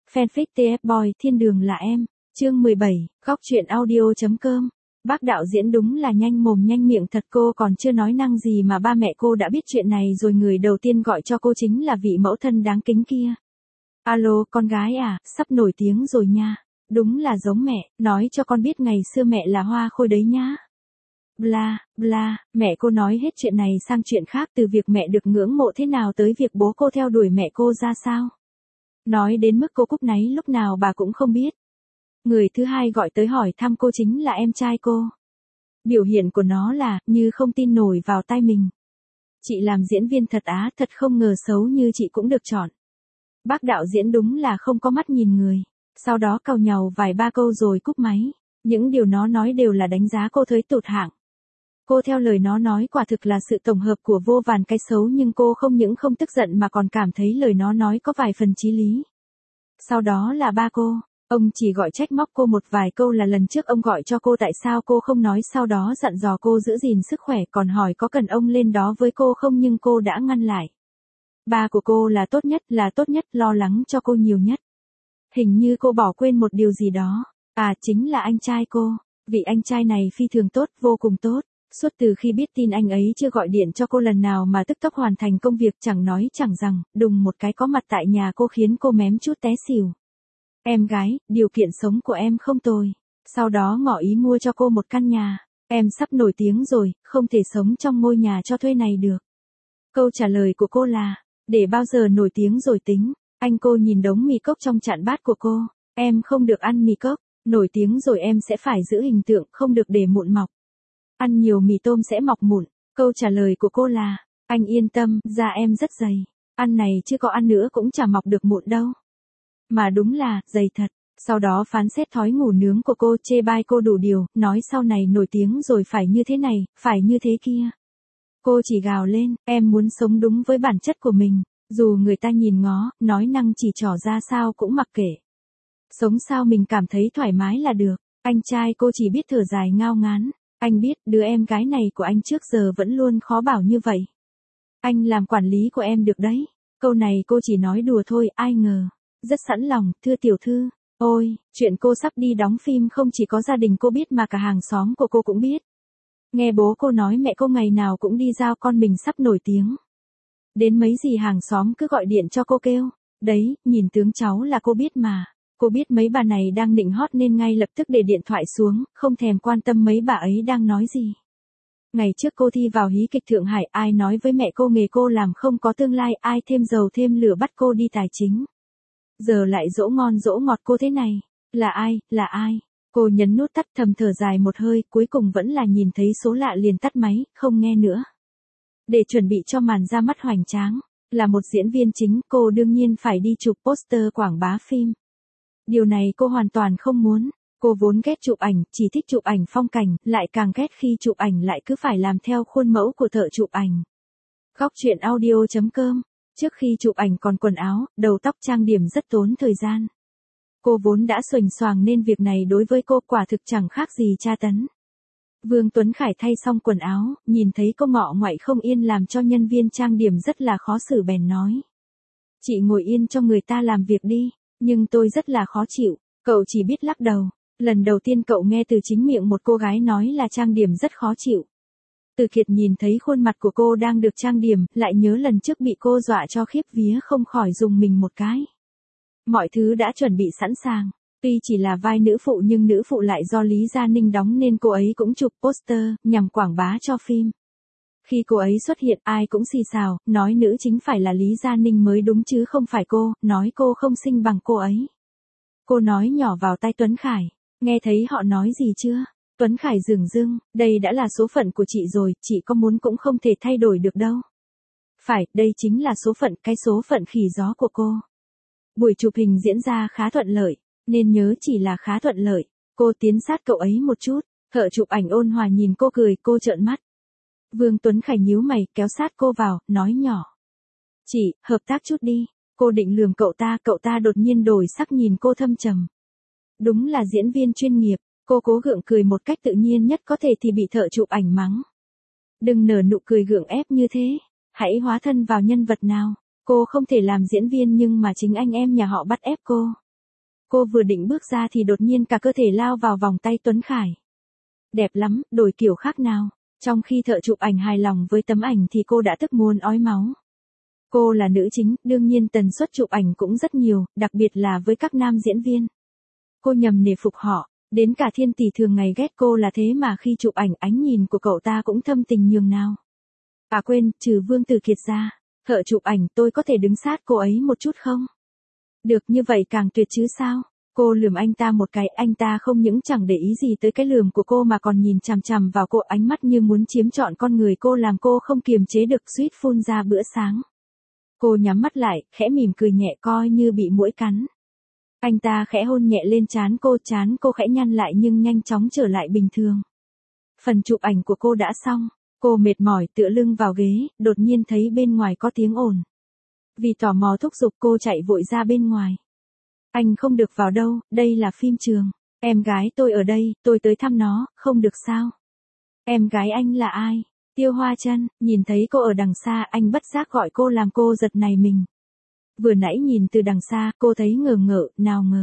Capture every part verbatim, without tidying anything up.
Fanfic tê ép Boy Thiên đường là em. Chương mười bảy, góc truyện audio.com. Bác đạo diễn đúng là nhanh mồm nhanh miệng thật, cô còn chưa nói năng gì mà ba mẹ cô đã biết chuyện này rồi. Người đầu tiên gọi cho cô chính là vị mẫu thân đáng kính kia. Alo, con gái à, sắp nổi tiếng rồi nha. Đúng là giống mẹ, nói cho con biết ngày xưa mẹ là Hoa Khôi đấy nhá. Bla, bla, mẹ cô nói hết chuyện này sang chuyện khác, từ việc mẹ được ngưỡng mộ thế nào tới việc bố cô theo đuổi mẹ cô ra sao. Nói đến mức cô cúp náy lúc nào bà cũng không biết. Người thứ hai gọi tới hỏi thăm cô chính là em trai cô. Biểu hiện của nó là, như không tin nổi vào tai mình. Chị làm diễn viên thật á, thật không ngờ xấu như chị cũng được chọn. Bác đạo diễn đúng là không có mắt nhìn người. Sau đó càu nhàu vài ba câu rồi cúp máy. Những điều nó nói đều là đánh giá cô thới tụt hạng. Cô theo lời nó nói quả thực là sự tổng hợp của vô vàn cái xấu, nhưng cô không những không tức giận mà còn cảm thấy lời nó nói có vài phần chí lý. Sau đó là ba cô. Ông chỉ gọi trách móc cô một vài câu là lần trước ông gọi cho cô tại sao cô không nói, sau đó dặn dò cô giữ gìn sức khỏe, còn hỏi có cần ông lên đó với cô không, nhưng cô đã ngăn lại. Ba của cô là tốt nhất, là tốt nhất, lo lắng cho cô nhiều nhất. Hình như cô bỏ quên một điều gì đó. À, chính là anh trai cô. Vị anh trai này phi thường tốt, vô cùng tốt. Suốt từ khi biết tin anh ấy chưa gọi điện cho cô lần nào mà tức tốc hoàn thành công việc, chẳng nói chẳng rằng, đùng một cái có mặt tại nhà cô khiến cô mém chút té xỉu. Em gái, điều kiện sống của em không tồi. Sau đó ngỏ ý mua cho cô một căn nhà. Em sắp nổi tiếng rồi, không thể sống trong ngôi nhà cho thuê này được. Câu trả lời của cô là, để bao giờ nổi tiếng rồi tính. Anh cô nhìn đống mì cốc trong chạn bát của cô. Em không được ăn mì cốc. Nổi tiếng rồi em sẽ phải giữ hình tượng, không được để mụn mọc. Ăn nhiều mì tôm sẽ mọc mụn. Câu trả lời của cô là, anh yên tâm, da em rất dày. Ăn này chứ có ăn nữa cũng chả mọc được mụn đâu. Mà đúng là, dày thật. Sau đó phán xét thói ngủ nướng của cô, chê bai cô đủ điều, nói sau này nổi tiếng rồi phải như thế này, phải như thế kia. Cô chỉ gào lên, em muốn sống đúng với bản chất của mình. Dù người ta nhìn ngó, nói năng chỉ trỏ ra sao cũng mặc kệ. Sống sao mình cảm thấy thoải mái là được. Anh trai cô chỉ biết thở dài ngao ngán. Anh biết, đứa em gái này của anh trước giờ vẫn luôn khó bảo như vậy. Anh làm quản lý của em được đấy. Câu này cô chỉ nói đùa thôi, ai ngờ. Rất sẵn lòng, thưa tiểu thư. Ôi, chuyện cô sắp đi đóng phim không chỉ có gia đình cô biết mà cả hàng xóm của cô cũng biết. Nghe bố cô nói mẹ cô ngày nào cũng đi giao con mình sắp nổi tiếng. Đến mấy gì hàng xóm cứ gọi điện cho cô kêu. Đấy, nhìn tướng cháu là cô biết mà. Cô biết mấy bà này đang nịnh hót nên ngay lập tức để điện thoại xuống, không thèm quan tâm mấy bà ấy đang nói gì. Ngày trước cô thi vào hí kịch Thượng Hải, ai nói với mẹ cô nghề cô làm không có tương lai, ai thêm dầu thêm lửa bắt cô đi tài chính. Giờ lại dỗ ngon dỗ ngọt cô thế này. Là ai, là ai? Cô nhấn nút tắt thầm thở dài một hơi, cuối cùng vẫn là nhìn thấy số lạ liền tắt máy, không nghe nữa. Để chuẩn bị cho màn ra mắt hoành tráng, là một diễn viên chính, cô đương nhiên phải đi chụp poster quảng bá phim. Điều này cô hoàn toàn không muốn. Cô vốn ghét chụp ảnh, chỉ thích chụp ảnh phong cảnh, lại càng ghét khi chụp ảnh lại cứ phải làm theo khuôn mẫu của thợ chụp ảnh. Góc truyện audio.com. Trước khi chụp ảnh còn quần áo, đầu tóc trang điểm rất tốn thời gian. Cô vốn đã xuềnh xoàng nên việc này đối với cô quả thực chẳng khác gì tra tấn. Vương Tuấn Khải thay xong quần áo, nhìn thấy cô ngọ ngoại không yên làm cho nhân viên trang điểm rất là khó xử bèn nói. Chị ngồi yên cho người ta làm việc đi, nhưng tôi rất là khó chịu, cậu chỉ biết lắc đầu. Lần đầu tiên cậu nghe từ chính miệng một cô gái nói là trang điểm rất khó chịu. Từ Kiệt nhìn thấy khuôn mặt của cô đang được trang điểm, lại nhớ lần trước bị cô dọa cho khiếp vía không khỏi dùng mình một cái. Mọi thứ đã chuẩn bị sẵn sàng. Tuy chỉ là vai nữ phụ nhưng nữ phụ lại do Lý Gia Ninh đóng nên cô ấy cũng chụp poster, nhằm quảng bá cho phim. Khi cô ấy xuất hiện ai cũng xì xào, nói nữ chính phải là Lý Gia Ninh mới đúng chứ không phải cô, nói cô không xinh bằng cô ấy. Cô nói nhỏ vào tai Tuấn Khải, nghe thấy họ nói gì chưa? Tuấn Khải dửng dưng, đây đã là số phận của chị rồi, chị có muốn cũng không thể thay đổi được đâu. Phải, đây chính là số phận, cái số phận khỉ gió của cô. Buổi chụp hình diễn ra khá thuận lợi, nên nhớ chỉ là khá thuận lợi. Cô tiến sát cậu ấy một chút, thợ chụp ảnh ôn hòa nhìn cô cười, cô trợn mắt. Vương Tuấn Khải nhíu mày, kéo sát cô vào, nói nhỏ. Chị, hợp tác chút đi. Cô định lườm cậu ta, cậu ta đột nhiên đổi sắc nhìn cô thâm trầm. Đúng là diễn viên chuyên nghiệp. Cô cố gượng cười một cách tự nhiên nhất có thể thì bị thợ chụp ảnh mắng. Đừng nở nụ cười gượng ép như thế. Hãy hóa thân vào nhân vật nào. Cô không thể làm diễn viên nhưng mà chính anh em nhà họ bắt ép cô. Cô vừa định bước ra thì đột nhiên cả cơ thể lao vào vòng tay Tuấn Khải. Đẹp lắm, đổi kiểu khác nào. Trong khi thợ chụp ảnh hài lòng với tấm ảnh thì cô đã tức muốn ói máu. Cô là nữ chính, đương nhiên tần suất chụp ảnh cũng rất nhiều, đặc biệt là với các nam diễn viên. Cô nhầm nể phục họ, đến cả Thiên Tỷ thường ngày ghét cô là thế mà khi chụp ảnh ánh nhìn của cậu ta cũng thâm tình nhường nào. À quên, trừ Vương Tử Kiệt ra, thợ chụp ảnh tôi có thể đứng sát cô ấy một chút không? Được như vậy càng tuyệt chứ sao? Cô lườm anh ta một cái, anh ta không những chẳng để ý gì tới cái lườm của cô mà còn nhìn chằm chằm vào cô, ánh mắt như muốn chiếm trọn con người cô làm cô không kiềm chế được suýt phun ra bữa sáng. Cô nhắm mắt lại, khẽ mỉm cười nhẹ coi như bị muỗi cắn. Anh ta khẽ hôn nhẹ lên trán cô, trán cô khẽ nhăn lại nhưng nhanh chóng trở lại bình thường. Phần chụp ảnh của cô đã xong, cô mệt mỏi tựa lưng vào ghế, đột nhiên thấy bên ngoài có tiếng ồn. Vì tò mò thúc giục cô chạy vội ra bên ngoài. Anh không được vào đâu, đây là phim trường. Em gái tôi ở đây, tôi tới thăm nó, không được sao? Em gái anh là ai? Tiêu Hoa Chân. Nhìn thấy cô ở đằng xa, anh bất giác gọi cô làm cô giật nảy mình. Vừa nãy nhìn từ đằng xa, cô thấy ngờ ngợ, nào ngờ.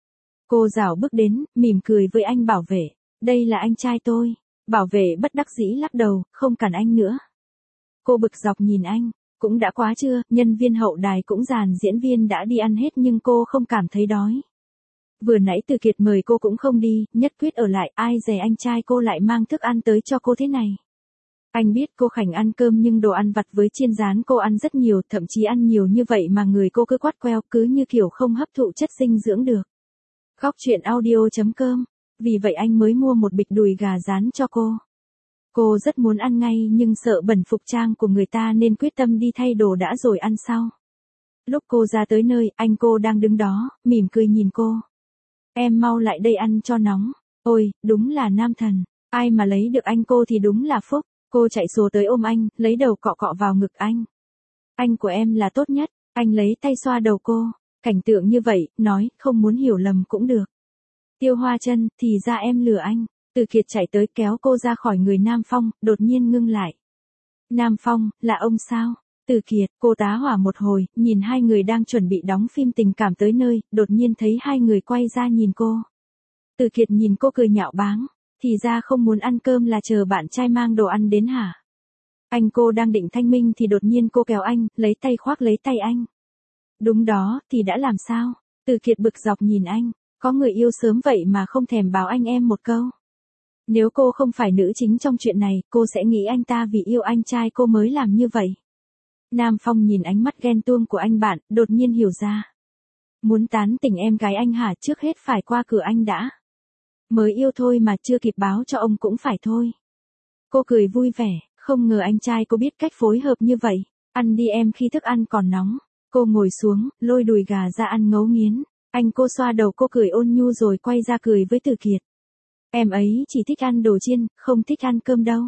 Cô rảo bước đến, mỉm cười với anh bảo vệ. Đây là anh trai tôi. Bảo vệ bất đắc dĩ lắc đầu, không cần anh nữa. Cô bực dọc nhìn anh. Cũng đã quá trưa, nhân viên hậu đài cũng dàn diễn viên đã đi ăn hết nhưng cô không cảm thấy đói. Vừa nãy Từ Kiệt mời cô cũng không đi, nhất quyết ở lại, ai dè anh trai cô lại mang thức ăn tới cho cô thế này. Anh biết cô khảnh ăn cơm nhưng đồ ăn vặt với chiên rán cô ăn rất nhiều, thậm chí ăn nhiều như vậy mà người cô cứ quắt queo, cứ như kiểu không hấp thụ chất dinh dưỡng được. Góc truyện audio chấm com. Vì vậy anh mới mua một bịch đùi gà rán cho cô. Cô rất muốn ăn ngay nhưng sợ bẩn phục trang của người ta nên quyết tâm đi thay đồ đã rồi ăn sau. Lúc cô ra tới nơi, anh cô đang đứng đó, mỉm cười nhìn cô. Em mau lại đây ăn cho nóng. Ôi, đúng là nam thần. Ai mà lấy được anh cô thì đúng là phúc. Cô chạy xô tới ôm anh, lấy đầu cọ cọ vào ngực anh. Anh của em là tốt nhất. Anh lấy tay xoa đầu cô. Cảnh tượng như vậy, nói, không muốn hiểu lầm cũng được. Tiêu Hoa Chân, thì ra em lừa anh. Từ Kiệt chạy tới kéo cô ra khỏi người Nam Phong, đột nhiên ngưng lại. Nam Phong, là ông sao? Từ Kiệt, cô tá hỏa một hồi, nhìn hai người đang chuẩn bị đóng phim tình cảm tới nơi, đột nhiên thấy hai người quay ra nhìn cô. Từ Kiệt nhìn cô cười nhạo báng, thì ra không muốn ăn cơm là chờ bạn trai mang đồ ăn đến hả? Anh cô đang định thanh minh thì đột nhiên cô kéo anh, lấy tay khoác lấy tay anh. Đúng đó, thì đã làm sao? Từ Kiệt bực dọc nhìn anh, có người yêu sớm vậy mà không thèm báo anh em một câu. Nếu cô không phải nữ chính trong chuyện này, cô sẽ nghĩ anh ta vì yêu anh trai cô mới làm như vậy. Nam Phong nhìn ánh mắt ghen tuông của anh bạn, đột nhiên hiểu ra. Muốn tán tỉnh em gái anh hả, trước hết phải qua cửa anh đã. Mới yêu thôi mà chưa kịp báo cho ông cũng phải thôi. Cô cười vui vẻ, không ngờ anh trai cô biết cách phối hợp như vậy. Ăn đi em khi thức ăn còn nóng. Cô ngồi xuống, lôi đùi gà ra ăn ngấu nghiến. Anh cô xoa đầu cô cười ôn nhu rồi quay ra cười với Từ Kiệt. Em ấy chỉ thích ăn đồ chiên, không thích ăn cơm đâu.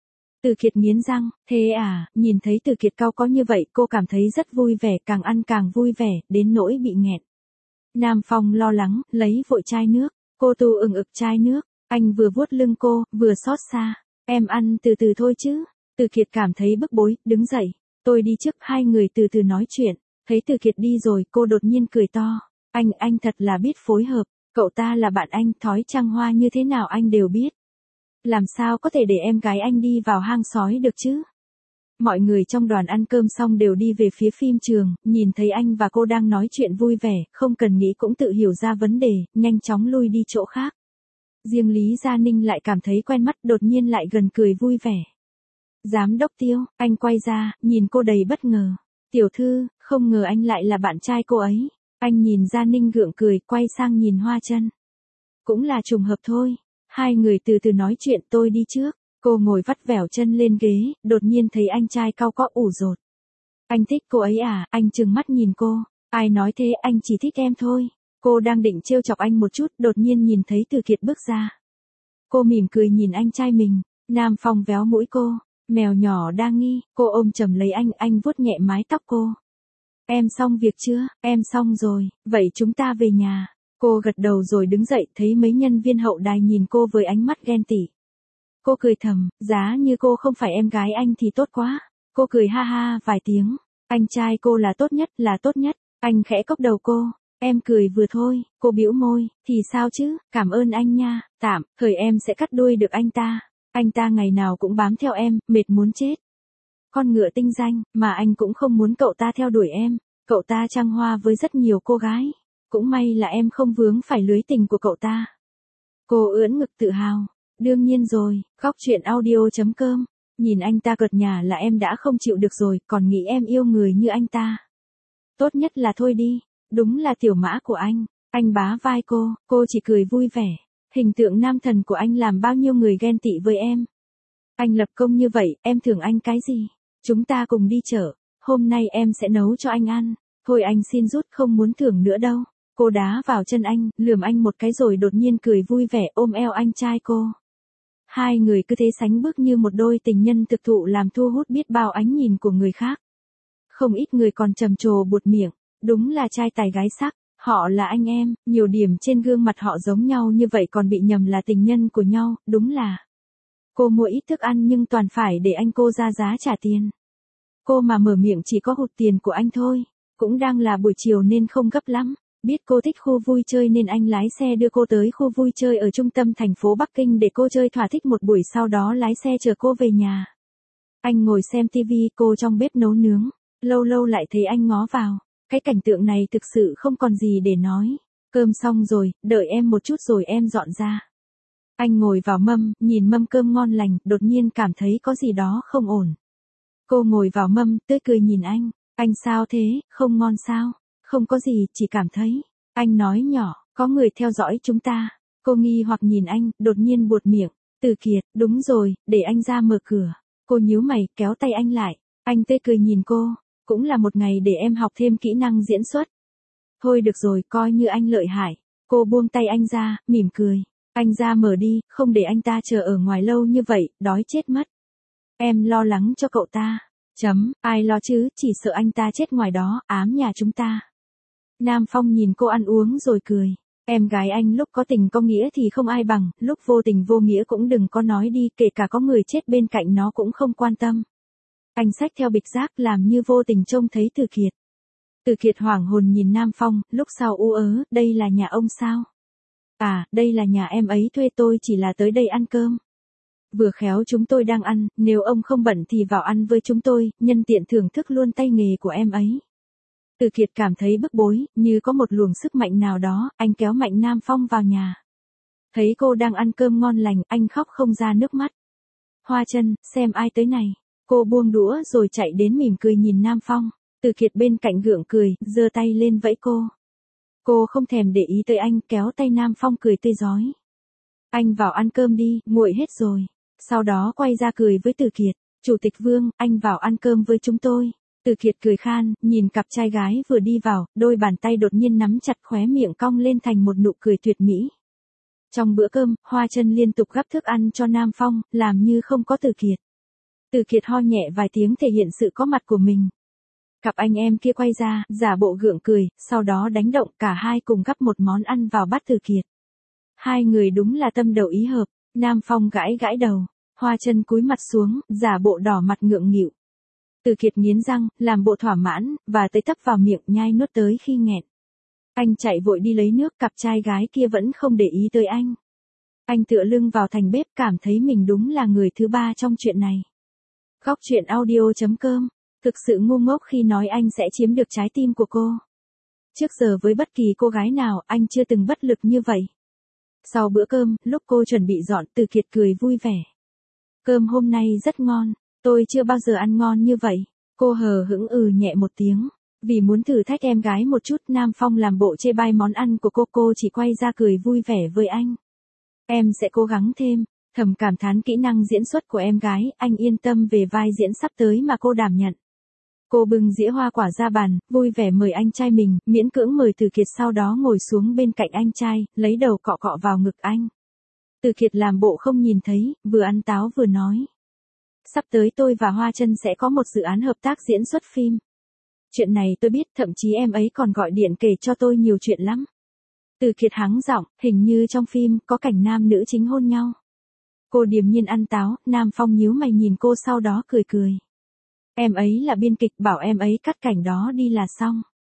Từ Kiệt nghiến răng, thế à, nhìn thấy Từ Kiệt cau có như vậy cô cảm thấy rất vui vẻ, càng ăn càng vui vẻ, đến nỗi bị nghẹn. Nam Phong lo lắng, lấy vội chai nước, cô tu ừng ực chai nước, anh vừa vuốt lưng cô, vừa xót xa, em ăn từ từ thôi chứ. Từ Kiệt cảm thấy bức bối, đứng dậy, tôi đi trước, hai người từ từ nói chuyện, thấy Từ Kiệt đi rồi cô đột nhiên cười to, anh, anh thật là biết phối hợp. Cậu ta là bạn anh, thói trăng hoa như thế nào anh đều biết. Làm sao có thể để em gái anh đi vào hang sói được chứ? Mọi người trong đoàn ăn cơm xong đều đi về phía phim trường, nhìn thấy anh và cô đang nói chuyện vui vẻ, không cần nghĩ cũng tự hiểu ra vấn đề, nhanh chóng lui đi chỗ khác. Riêng Lý Gia Ninh lại cảm thấy quen mắt, đột nhiên lại gần cười vui vẻ. Giám đốc Tiêu, anh quay ra, nhìn cô đầy bất ngờ. Tiểu thư, không ngờ anh lại là bạn trai cô ấy. Anh nhìn Gia Ninh gượng cười, quay sang nhìn Hoa Chân. Cũng là trùng hợp thôi. Hai người từ từ nói chuyện, tôi đi trước. Cô ngồi vắt vẻo chân lên ghế, đột nhiên thấy anh trai cau có ủ rột. Anh thích cô ấy à? Anh trừng mắt nhìn cô. Ai nói thế, anh chỉ thích em thôi. Cô đang định trêu chọc anh một chút, đột nhiên nhìn thấy Từ Kiệt bước ra. Cô mỉm cười nhìn anh trai mình. Nam Phong véo mũi cô. Mèo nhỏ đang nghi, cô ôm chầm lấy anh, anh vuốt nhẹ mái tóc cô. Em xong việc chưa? Em xong rồi, vậy chúng ta về nhà. Cô gật đầu rồi đứng dậy, thấy mấy nhân viên hậu đài nhìn cô với ánh mắt ghen tị. Cô cười thầm, giá như cô không phải em gái anh thì tốt quá. Cô cười ha ha vài tiếng. Anh trai cô là tốt nhất, là tốt nhất. Anh khẽ cốc đầu cô. Em cười vừa thôi, cô bĩu môi, thì sao chứ, cảm ơn anh nha, tạm, thời em sẽ cắt đuôi được anh ta. Anh ta ngày nào cũng bám theo em, mệt muốn chết. Con ngựa tinh danh, mà anh cũng không muốn cậu ta theo đuổi em. Cậu ta trăng hoa với rất nhiều cô gái. Cũng may là em không vướng phải lưới tình của cậu ta. Cô ưỡn ngực tự hào. Đương nhiên rồi, khóc chuyện audio.com. Nhìn anh ta cợt nhả là em đã không chịu được rồi, còn nghĩ em yêu người như anh ta. Tốt nhất là thôi đi, đúng là tiểu mã của anh. Anh bá vai cô, cô chỉ cười vui vẻ. Hình tượng nam thần của anh làm bao nhiêu người ghen tị với em. Anh lập công như vậy, em thưởng anh cái gì? Chúng ta cùng đi chợ, hôm nay em sẽ nấu cho anh ăn. Thôi anh xin rút, không muốn thưởng nữa đâu. Cô đá vào chân anh, lườm anh một cái rồi đột nhiên cười vui vẻ ôm eo anh trai cô. Hai người cứ thế sánh bước như một đôi tình nhân thực thụ làm thu hút biết bao ánh nhìn của người khác. Không ít người còn trầm trồ buột miệng, đúng là trai tài gái sắc, họ là anh em, nhiều điểm trên gương mặt họ giống nhau như vậy còn bị nhầm là tình nhân của nhau, đúng là. Cô mua ít thức ăn nhưng toàn phải để anh cô ra giá trả tiền. Cô mà mở miệng chỉ có hụt tiền của anh thôi, cũng đang là buổi chiều nên không gấp lắm. Biết cô thích khu vui chơi nên anh lái xe đưa cô tới khu vui chơi ở trung tâm thành phố Bắc Kinh để cô chơi thỏa thích một buổi, sau đó lái xe chở cô về nhà. Anh ngồi xem tivi, cô trong bếp nấu nướng, lâu lâu lại thấy anh ngó vào. Cái cảnh tượng này thực sự không còn gì để nói. Cơm xong rồi, đợi em một chút rồi em dọn ra. Anh ngồi vào mâm, nhìn mâm cơm ngon lành, đột nhiên cảm thấy có gì đó không ổn. Cô ngồi vào mâm, tươi cười nhìn anh. Anh sao thế, không ngon sao? Không có gì, chỉ cảm thấy. Anh nói nhỏ, có người theo dõi chúng ta. Cô nghi hoặc nhìn anh, đột nhiên buột miệng. Từ Kiệt, đúng rồi, để anh ra mở cửa. Cô nhíu mày, kéo tay anh lại. Anh tươi cười nhìn cô. Cũng là một ngày để em học thêm kỹ năng diễn xuất. Thôi được rồi, coi như anh lợi hại. Cô buông tay anh ra, mỉm cười. Anh ra mở đi, không để anh ta chờ ở ngoài lâu như vậy, đói chết mất. Em lo lắng cho cậu ta. Chấm, ai lo chứ, chỉ sợ anh ta chết ngoài đó, ám nhà chúng ta. Nam Phong nhìn cô ăn uống rồi cười. Em gái anh lúc có tình có nghĩa thì không ai bằng, lúc vô tình vô nghĩa cũng đừng có nói đi, kể cả có người chết bên cạnh nó cũng không quan tâm. Anh xách theo bịch rác làm như vô tình trông thấy Từ Kiệt. Từ Kiệt hoảng hồn nhìn Nam Phong, lúc sau u ớ, đây là nhà ông sao? À, đây là nhà em ấy thuê, tôi chỉ là tới đây ăn cơm. Vừa khéo chúng tôi đang ăn, nếu ông không bận thì vào ăn với chúng tôi, nhân tiện thưởng thức luôn tay nghề của em ấy. Từ Kiệt cảm thấy bức bối, như có một luồng sức mạnh nào đó, anh kéo mạnh Nam Phong vào nhà. Thấy cô đang ăn cơm ngon lành, anh khóc không ra nước mắt. Hoa Chân, xem ai tới này. Cô buông đũa rồi chạy đến mỉm cười nhìn Nam Phong. Từ Kiệt bên cạnh gượng cười, giơ tay lên vẫy cô. Cô không thèm để ý tới anh, kéo tay Nam Phong cười tươi rói. Anh vào ăn cơm đi, nguội hết rồi. Sau đó quay ra cười với Từ Kiệt. Chủ tịch Vương, anh vào ăn cơm với chúng tôi. Từ Kiệt cười khan, nhìn cặp trai gái vừa đi vào, đôi bàn tay đột nhiên nắm chặt, khóe miệng cong lên thành một nụ cười tuyệt mỹ. Trong bữa cơm, Hoa Chân liên tục gắp thức ăn cho Nam Phong, làm như không có Từ Kiệt. Từ Kiệt ho nhẹ vài tiếng thể hiện sự có mặt của mình. Cặp anh em kia quay ra, giả bộ gượng cười, sau đó đánh động, cả hai cùng gắp một món ăn vào bát Từ Kiệt. Hai người đúng là tâm đầu ý hợp. Nam Phong gãi gãi đầu, Hoa Chân cúi mặt xuống, giả bộ đỏ mặt ngượng nghịu. Từ Kiệt nghiến răng, làm bộ thỏa mãn, và tới tấp vào miệng nhai nuốt tới khi nghẹn. Anh chạy vội đi lấy nước, cặp trai gái kia vẫn không để ý tới anh. Anh tựa lưng vào thành bếp, cảm thấy mình đúng là người thứ ba trong chuyện này. Góc chuyện audio.com, thực sự ngu ngốc khi nói anh sẽ chiếm được trái tim của cô. Trước giờ với bất kỳ cô gái nào, anh chưa từng bất lực như vậy. Sau bữa cơm, lúc cô chuẩn bị dọn, Từ Kiệt cười vui vẻ. Cơm hôm nay rất ngon, tôi chưa bao giờ ăn ngon như vậy. Cô hờ hững ừ nhẹ một tiếng. Vì muốn thử thách em gái một chút, Nam Phong làm bộ chê bai món ăn của cô, cô chỉ quay ra cười vui vẻ với anh. Em sẽ cố gắng thêm. Thầm cảm thán kỹ năng diễn xuất của em gái, anh yên tâm về vai diễn sắp tới mà cô đảm nhận. Cô bưng dĩa hoa quả ra bàn, vui vẻ mời anh trai mình, miễn cưỡng mời Từ Kiệt, sau đó ngồi xuống bên cạnh anh trai, lấy đầu cọ cọ vào ngực anh. Từ Kiệt làm bộ không nhìn thấy, vừa ăn táo vừa nói. Sắp tới tôi và Hoa Chân sẽ có một dự án hợp tác diễn xuất phim. Chuyện này tôi biết, thậm chí em ấy còn gọi điện kể cho tôi nhiều chuyện lắm. Từ Kiệt hắng giọng, hình như trong phim có cảnh nam nữ chính hôn nhau. Cô điềm nhiên ăn táo, Nam Phong nhíu mày nhìn cô, sau đó cười cười. Em ấy là biên kịch, bảo em ấy cắt cảnh đó đi là xong.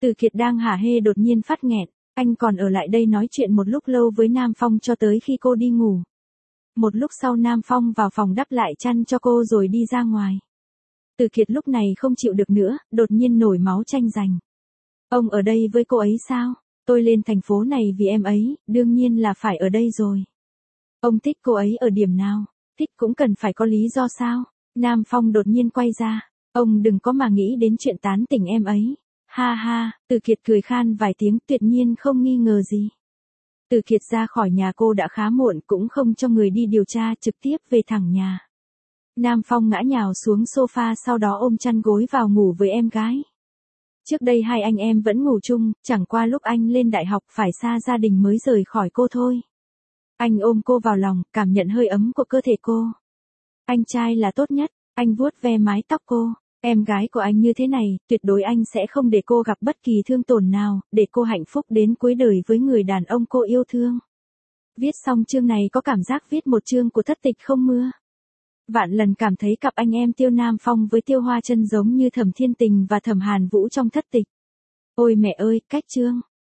Từ Kiệt đang hả hê đột nhiên phát nghẹn, anh còn ở lại đây nói chuyện một lúc lâu với Nam Phong cho tới khi cô đi ngủ. Một lúc sau Nam Phong vào phòng đắp lại chăn cho cô rồi đi ra ngoài. Từ Kiệt lúc này không chịu được nữa, đột nhiên nổi máu tranh giành. Ông ở đây với cô ấy sao? Tôi lên thành phố này vì em ấy, đương nhiên là phải ở đây rồi. Ông thích cô ấy ở điểm nào? Thích cũng cần phải có lý do sao? Nam Phong đột nhiên quay ra. Ông đừng có mà nghĩ đến chuyện tán tỉnh em ấy. Ha ha, Từ Kiệt cười khan vài tiếng, tuyệt nhiên không nghi ngờ gì. Từ Kiệt ra khỏi nhà cô đã khá muộn, cũng không cho người đi điều tra, trực tiếp về thẳng nhà. Nam Phong ngã nhào xuống sofa, sau đó ôm chăn gối vào ngủ với em gái. Trước đây hai anh em vẫn ngủ chung, chẳng qua lúc anh lên đại học phải xa gia đình mới rời khỏi cô thôi. Anh ôm cô vào lòng, cảm nhận hơi ấm của cơ thể cô. Anh trai là tốt nhất, anh vuốt ve mái tóc cô. Em gái của anh như thế này, tuyệt đối anh sẽ không để cô gặp bất kỳ thương tổn nào, để cô hạnh phúc đến cuối đời với người đàn ông cô yêu thương. Viết xong chương này có cảm giác viết một chương của Thất Tịch không mưa. Vạn lần cảm thấy cặp anh em Tiêu Nam Phong với Tiêu Hoa Chân giống như Thẩm Thiên Tình và Thẩm Hàn Vũ trong Thất Tịch. Ôi mẹ ơi, cách chương.